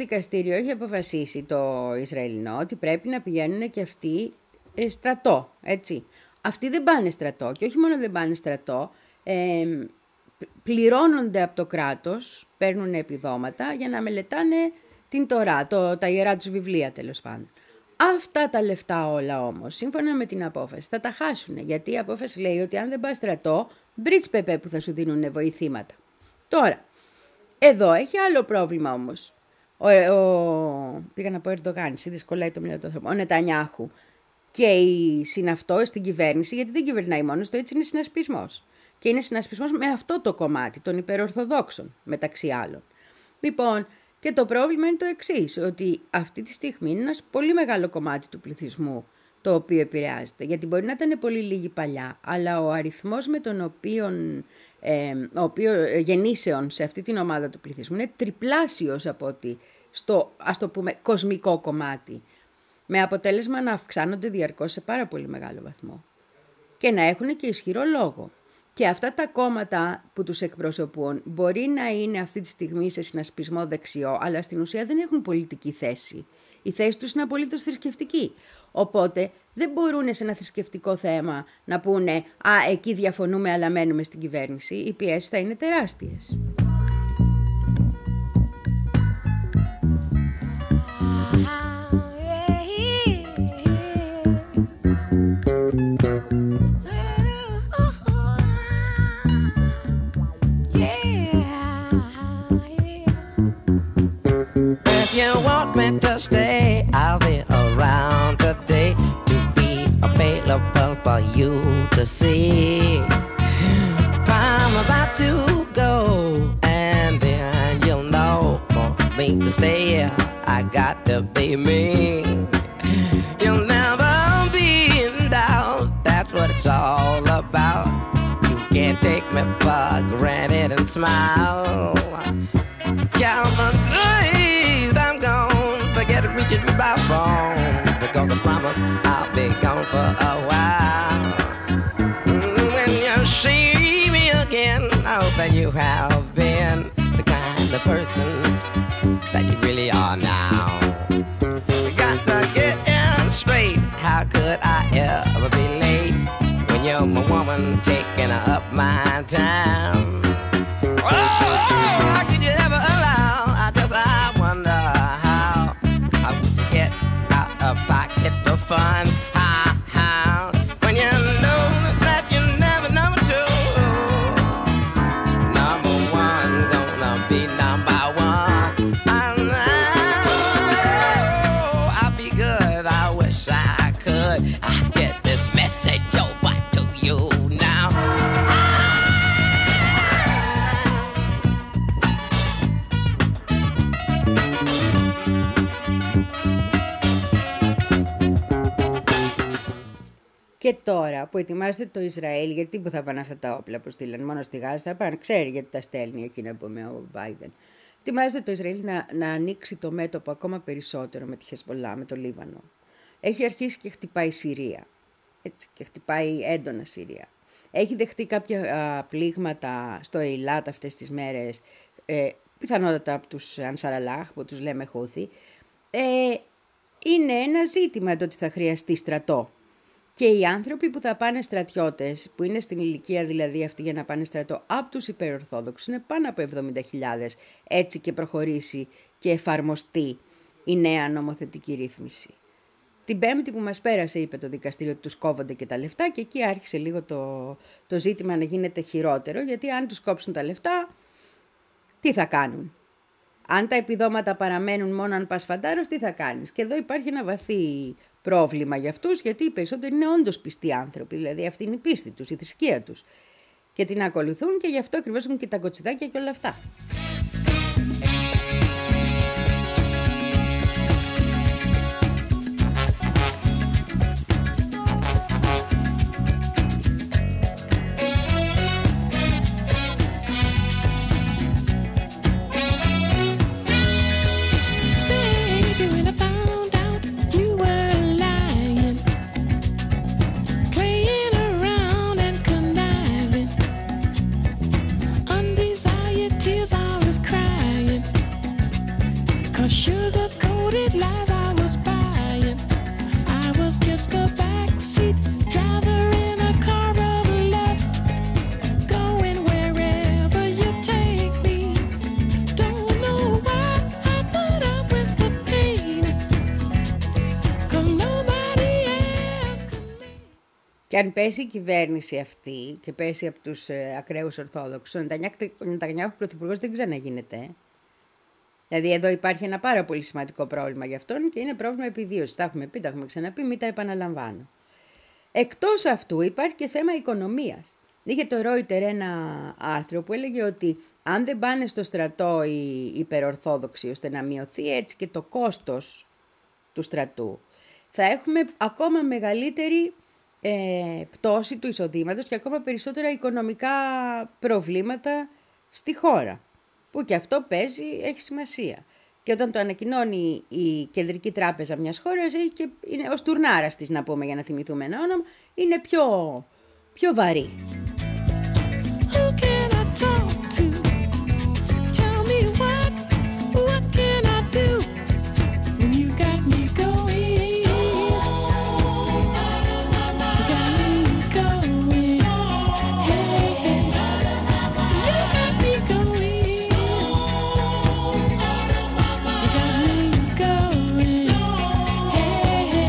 δικαστήριο έχει αποφασίσει το Ισραηλινό ότι πρέπει να πηγαίνουν και αυτοί ε, στρατό, έτσι. Αυτοί δεν πάνε στρατό και όχι μόνο δεν πάνε στρατό, ε, πληρώνονται από το κράτος, παίρνουν επιδόματα για να μελετάνε την Τωρά, το, τα ιερά τους βιβλία τέλος πάντων. Αυτά τα λεφτά όλα όμως, σύμφωνα με την απόφαση, θα τα χάσουν. Γιατί η απόφαση λέει ότι αν δεν πας στρατό, μπριτς πεπέ που θα σου δίνουν βοηθήματα. Τώρα, εδώ έχει άλλο πρόβλημα όμως. Ο, ο, πήγα να πω Ερντογάν, δυσκολάει το μυαλό του ανθρώπου. Ο Νετανιάχου και η συναυτό στην κυβέρνηση, γιατί δεν κυβερνάει μόνος του, έτσι είναι συνασπισμός. Και είναι συνασπισμός με αυτό το κομμάτι των υπερορθοδόξων, μεταξύ άλλων. Λοιπόν, και το πρόβλημα είναι το εξής, ότι αυτή τη στιγμή είναι ένα πολύ μεγάλο κομμάτι του πληθυσμού το οποίο επηρεάζεται. Γιατί μπορεί να ήταν πολύ λίγοι παλιά, αλλά ο αριθμός με τον οποίο, ε, ο οποίο, γεννήσεων σε αυτή την ομάδα του πληθυσμού είναι τριπλάσιος από ότι στο, ας το πούμε, κοσμικό κομμάτι. Με αποτέλεσμα να αυξάνονται διαρκώς σε πάρα πολύ μεγάλο βαθμό. Και να έχουν και ισχυρό λόγο. Και αυτά τα κόμματα που τους εκπροσωπούν μπορεί να είναι αυτή τη στιγμή σε συνασπισμό δεξιό, αλλά στην ουσία δεν έχουν πολιτική θέση. Η θέση τους είναι απολύτως θρησκευτική. Οπότε δεν μπορούν σε ένα θρησκευτικό θέμα να πούνε «Α, εκεί διαφωνούμε αλλά μένουμε στην κυβέρνηση». Οι πιέσεις θα είναι τεράστιες. You want me to stay, I'll be around today to be available for you to see. I'm about to go, and then you'll know for me to stay, I got to be me. You'll never be in doubt, that's what it's all about. You can't take me for granted and smile. Count on days I'm gone, forget reaching by phone, because I promise I'll be gone for a while. When you see me again, I hope that you have been the kind of person that you really are now. We got to get in straight, how could I ever be late when you're my woman taking up my time? Oh, how could you ever allow, I just, I wonder how, how would you get out of pocket for fun? How, how, when you know that you're never number two, number one gonna be number one. I know I'll be good, I wish I could, I'd get this message over to you now. Και τώρα που ετοιμάζεται το Ισραήλ, γιατί που θα πάνε αυτά τα όπλα που στείλαν μόνο στη Γάζα, θα πάνε, ξέρει γιατί τα στέλνει εκεί να πούμε ο Biden. Ετοιμάζεται το Ισραήλ να, να ανοίξει το μέτωπο ακόμα περισσότερο με τη Χεσμολά, με το Λίβανο. Έχει αρχίσει και χτυπάει η Συρία. Έτσι, και χτυπάει έντονα Συρία. Έχει δεχτεί κάποια α, πλήγματα στο Ειλάτ αυτές τις μέρες, ε, πιθανότατα από τους Ανσαραλάχ, που τους λέμε Χούθη. Ε, είναι ένα ζήτημα το ότι θα χρειαστεί στρατό. Και οι άνθρωποι που θα πάνε στρατιώτες, που είναι στην ηλικία δηλαδή αυτή για να πάνε στρατό από τους υπερορθόδοξους, είναι πάνω από εβδομήντα χιλιάδες, έτσι και προχωρήσει και εφαρμοστεί η νέα νομοθετική ρύθμιση. Την Πέμπτη που μας πέρασε είπε το δικαστήριο ότι τους κόβονται και τα λεφτά και εκεί άρχισε λίγο το, το ζήτημα να γίνεται χειρότερο, γιατί αν τους κόψουν τα λεφτά, τι θα κάνουν? Αν τα επιδόματα παραμένουν μόνο αν πας φαντάρος, τι θα κάνεις? Και εδώ υπάρχει ένα βαθύ πρόβλημα για αυτούς, γιατί οι περισσότεροι είναι όντως πιστοί άνθρωποι, δηλαδή αυτή είναι η πίστη τους, η θρησκεία τους. Και την ακολουθούν και γι' αυτό ακριβώς έχουν και τα κοτσιδάκια και όλα αυτά. Undesired tears I was crying. white lies I was buying. I was just a backseat driver in a car of love, going wherever you take me. Don't know why I put up with the pain, 'cause nobody else could make. Και αν πέσει η κυβέρνηση αυτή και πέσει από τους ε, ακραίους Ορθόδοξους, ο Νετανιάχου πρωθυπουργός δεν ξαναγίνεται. Δηλαδή εδώ υπάρχει ένα πάρα πολύ σημαντικό πρόβλημα για αυτόν και είναι πρόβλημα επιβίωσης. Τα έχουμε πει, τα έχουμε ξαναπεί, μην τα επαναλαμβάνω. Εκτός αυτού υπάρχει και θέμα οικονομίας. Είχε το Reuters ένα άρθρο που έλεγε ότι αν δεν πάνε στο στρατό οι υπερορθόδοξοι ώστε να μειωθεί έτσι και το κόστος του στρατού, θα έχουμε ακόμα μεγαλύτερη ε, πτώση του εισοδήματος και ακόμα περισσότερα οικονομικά προβλήματα στη χώρα. Που και αυτό παίζει, έχει σημασία. Και όταν το ανακοινώνει η Κεντρική Τράπεζα μιας χώρας, έχει και, είναι ο στουρνάρας της, να πούμε, για να θυμηθούμε ένα όνομα, είναι πιο, πιο βαρύ. Who can I talk to? Tell me what, what can I do when you got me going? You got me going. Hey, hey. You got me going. You got me going. Hey, hey.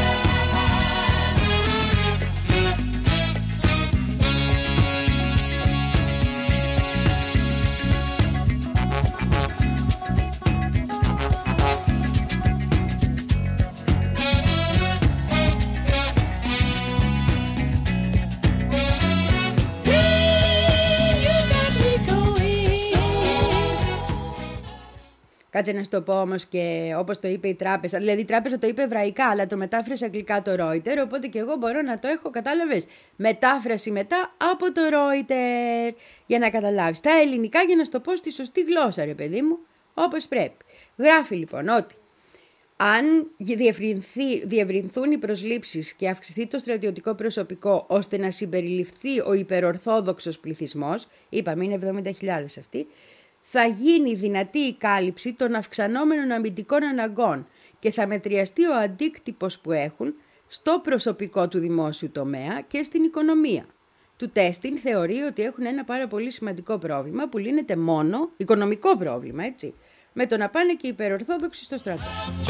Κάτσε να σου το πω όμως και όπως το είπε η τράπεζα. Δηλαδή η τράπεζα το είπε εβραϊκά, αλλά το μετάφρασε αγγλικά το Reuters, οπότε και εγώ μπορώ να το έχω, κατάλαβες. Μετάφραση μετά από το Reuters, για να καταλάβεις. Τα ελληνικά για να σου το πω στη σωστή γλώσσα, ρε παιδί μου, όπως πρέπει. Γράφει λοιπόν ότι αν διευρυνθούν οι προσλήψεις και αυξηθεί το στρατιωτικό προσωπικό ώστε να συμπεριληφθεί ο υπερορθόδοξος πληθυσμός, είπαμε είναι εβδομήντα χιλιάδες αυτοί, θα γίνει δυνατή η κάλυψη των αυξανόμενων αμυντικών αναγκών και θα μετριαστεί ο αντίκτυπος που έχουν στο προσωπικό του δημόσιου τομέα και στην οικονομία. Του Τέστιν θεωρεί ότι έχουν ένα πάρα πολύ σημαντικό πρόβλημα που λύνεται μόνο, οικονομικό πρόβλημα, έτσι, με το να πάνε και οι υπερορθόδοξοι στο στρατό.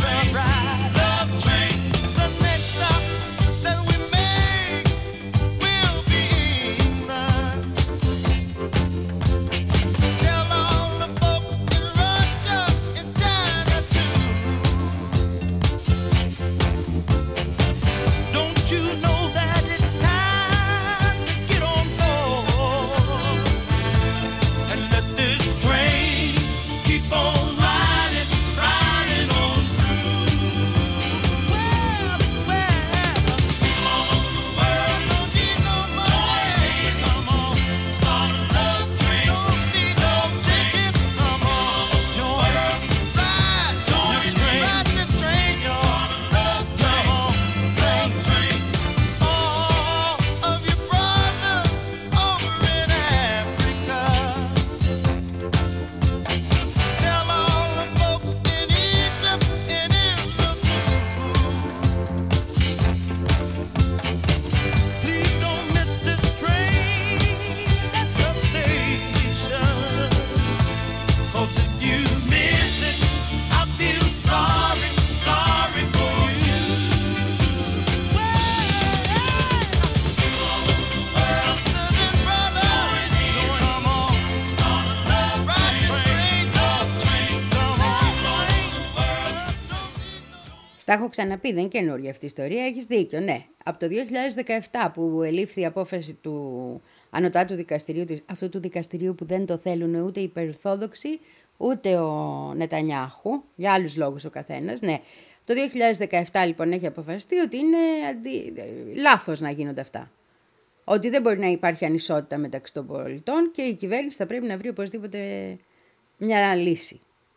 Τα έχω ξαναπεί, δεν είναι καινούργια αυτή η ιστορία, έχεις δίκιο, ναι. Από το δύο χιλιάδες δεκαεπτά που ελήφθη η απόφαση του Ανωτάτου Δικαστηρίου, αυτού του δικαστηρίου που δεν το θέλουν ούτε οι υπερορθόδοξοι, ούτε ο Νετανιάχου, για άλλους λόγους ο καθένας, ναι. Το δύο χιλιάδες δεκαεπτά λοιπόν έχει αποφασιστεί ότι είναι αντι... λάθος να γίνονται αυτά. Ότι δεν μπορεί να υπάρχει ανισότητα μεταξύ των πολιτών και η κυβέρνηση θα πρέπει να βρει οπωσδήποτε μια λύση.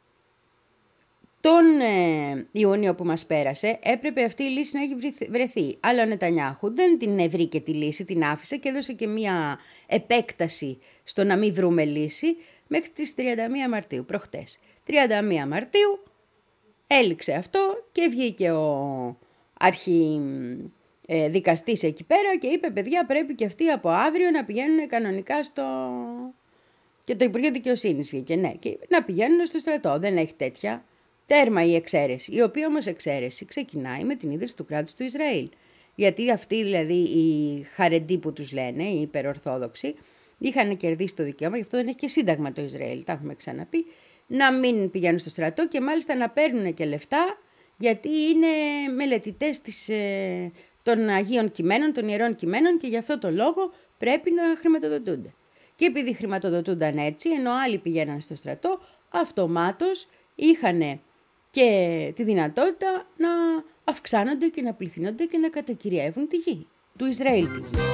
Τον ε, Ιούνιο που μας πέρασε έπρεπε αυτή η λύση να έχει βρεθεί. Αλλά ο Νετανιάχου δεν την βρήκε τη λύση, την άφησε και έδωσε και μια επέκταση στο να μην βρούμε λύση μέχρι τις τριάντα μία Μαρτίου, προχτές. τριάντα μία Μαρτίου Έληξε αυτό και βγήκε ο αρχι ε, δικαστής εκεί πέρα και είπε παιδιά πρέπει και αυτοί από αύριο να πηγαίνουν κανονικά στο... Και το Υπουργείο Δικαιοσύνης βγήκε, ναι, και να πηγαίνουν στο στρατό, δεν έχει τέτοια. Τέρμα η εξαίρεση, η οποία όμως εξαίρεση ξεκινάει με την ίδρυση του κράτους του Ισραήλ. Γιατί αυτοί δηλαδή οι χαρεντοί που τους λένε, οι υπερορθόδοξοι, είχαν κερδίσει το δικαίωμα, γι' αυτό δεν έχει και σύνταγμα το Ισραήλ, τα έχουμε ξαναπεί, να μην πηγαίνουν στο στρατό και μάλιστα να παίρνουν και λεφτά, γιατί είναι μελετητές της, ε, των Αγίων Κειμένων, των Ιερών Κειμένων και γι' αυτό το λόγο πρέπει να χρηματοδοτούνται. Και επειδή χρηματοδοτούνταν έτσι, ενώ άλλοι πηγαίναν στο στρατό, αυτομάτως είχαν και τη δυνατότητα να αυξάνονται και να πληθύνονται και να κατακυριεύουν τη γη του Ισραήλ. Τη γη.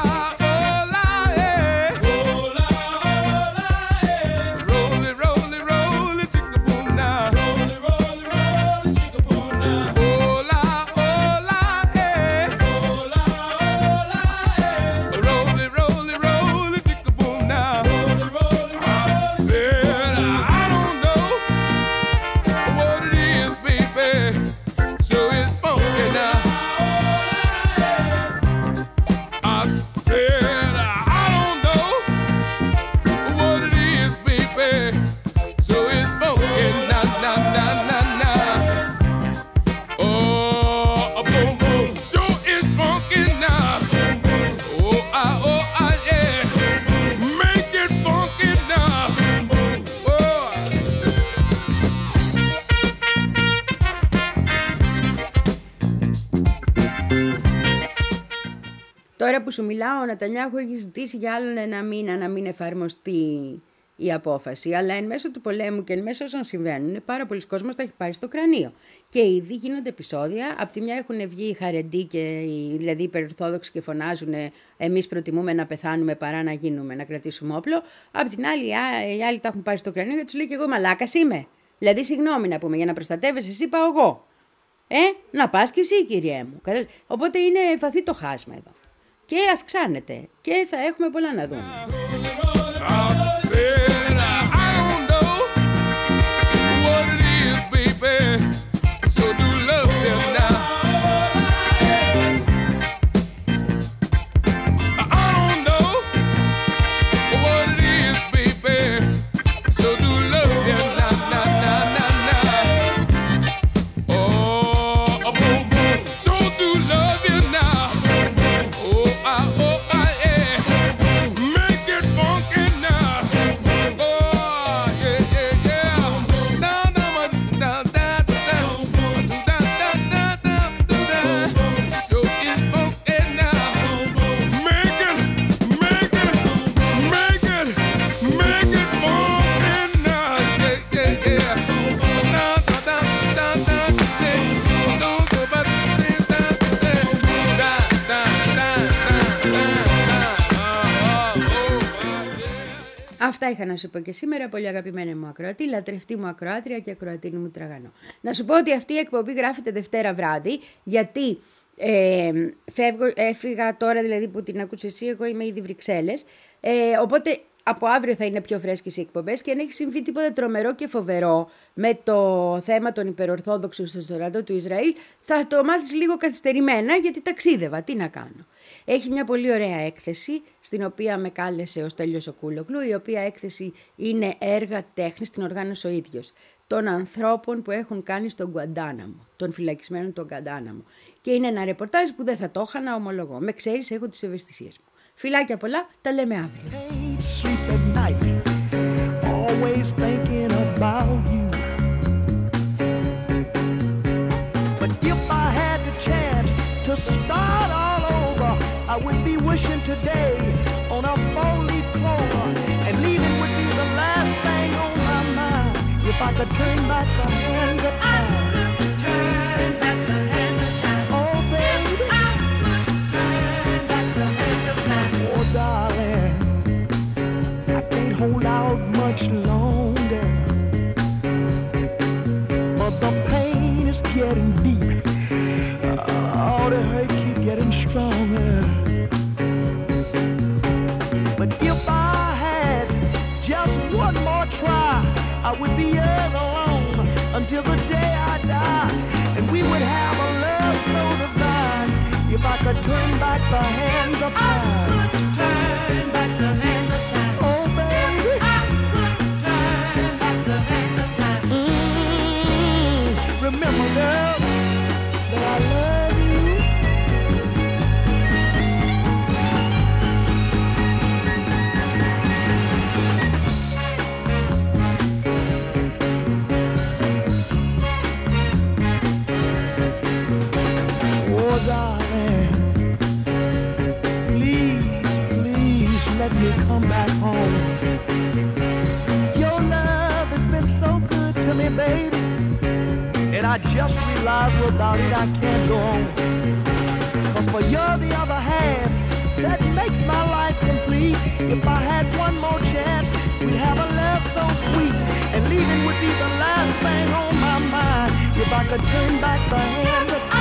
Τώρα που σου μιλάω, ο Νετανιάχου έχει ζητήσει για άλλον ένα μήνα να μην εφαρμοστεί η απόφαση. Αλλά εν μέσω του πολέμου και εν μέσω όσων συμβαίνουν, πάρα πολλοί κόσμος τα έχει πάρει στο κρανίο. Και ήδη γίνονται επεισόδια. Απ' τη μια έχουν βγει οι χαρεντοί και οι, δηλαδή οι υπερορθόδοξοι και φωνάζουν εμείς προτιμούμε να πεθάνουμε παρά να γίνουμε, να κρατήσουμε όπλο. Απ' την άλλη, οι άλλοι τα έχουν πάρει στο κρανίο και τους λέει και εγώ μαλάκας είμαι. Δηλαδή, συγγνώμη να πούμε, για να προστατεύεσαι, εσύ πάω εγώ. Ε, να πας κι εσύ, κυριέ μου. Οπότε είναι βαθύ το χάσμα εδώ. Και αυξάνεται και θα έχουμε πολλά να δούμε. Αυτά είχα να σου πω και σήμερα, πολύ αγαπημένη μου ακροατή, λατρευτή μου ακροάτρια και ακροατίνη μου τραγανό. Να σου πω ότι αυτή η εκπομπή γράφεται Δευτέρα βράδυ, γιατί ε, φεύγω, έφυγα τώρα δηλαδή που την ακούς εσύ, εγώ είμαι ήδη Βρυξέλλες, ε, οπότε από αύριο θα είναι πιο φρέσκες οι εκπομπές και αν έχει συμβεί τίποτα τρομερό και φοβερό με το θέμα των υπερορθόδοξων στο στρατό του Ισραήλ, θα το μάθεις λίγο καθυστερημένα γιατί ταξίδευα, τι να κάνω. Έχει μια πολύ ωραία έκθεση στην οποία με κάλεσε ο Στέλιος ο Κούλογλου, η οποία έκθεση είναι έργα τέχνης, την οργάνωσε ο ίδιος, των ανθρώπων που έχουν κάνει στον Γκουαντάναμο, των φυλακισμένων του Γκουαντάναμο. Και είναι ένα ρεπορτάζ που δεν θα το είχα να ομολογώ. Με ξέρεις, έχω τις ευαισθησίες μου. Φιλάκια πολλά, τα λέμε αύριο. To start all over, I would be wishing today on a four-leaf clover, and leaving would be the last thing on my mind. If I could turn back the hands of time, turn back the hands of time. Oh baby, I would turn back the hands of time. Oh darling, I can't hold out much longer, but the pain is getting deep. Oh, the hurt keep getting stronger. But if I had just one more try, I would be as alone until the day I turn back the hands of time. I could turn back the hands of time. Oh, baby. I could turn back the hands of time. Mm-hmm. Remember, girl, that I love you. Oh, darling, please, please let me come back home. Your love has been so good to me, baby, and I just realized without it I can't go on. Cause for you're the other half that makes my life complete. If I had one more chance, we'd have a love so sweet, and leaving would be the last thing on my mind. If I could turn back the hand of time.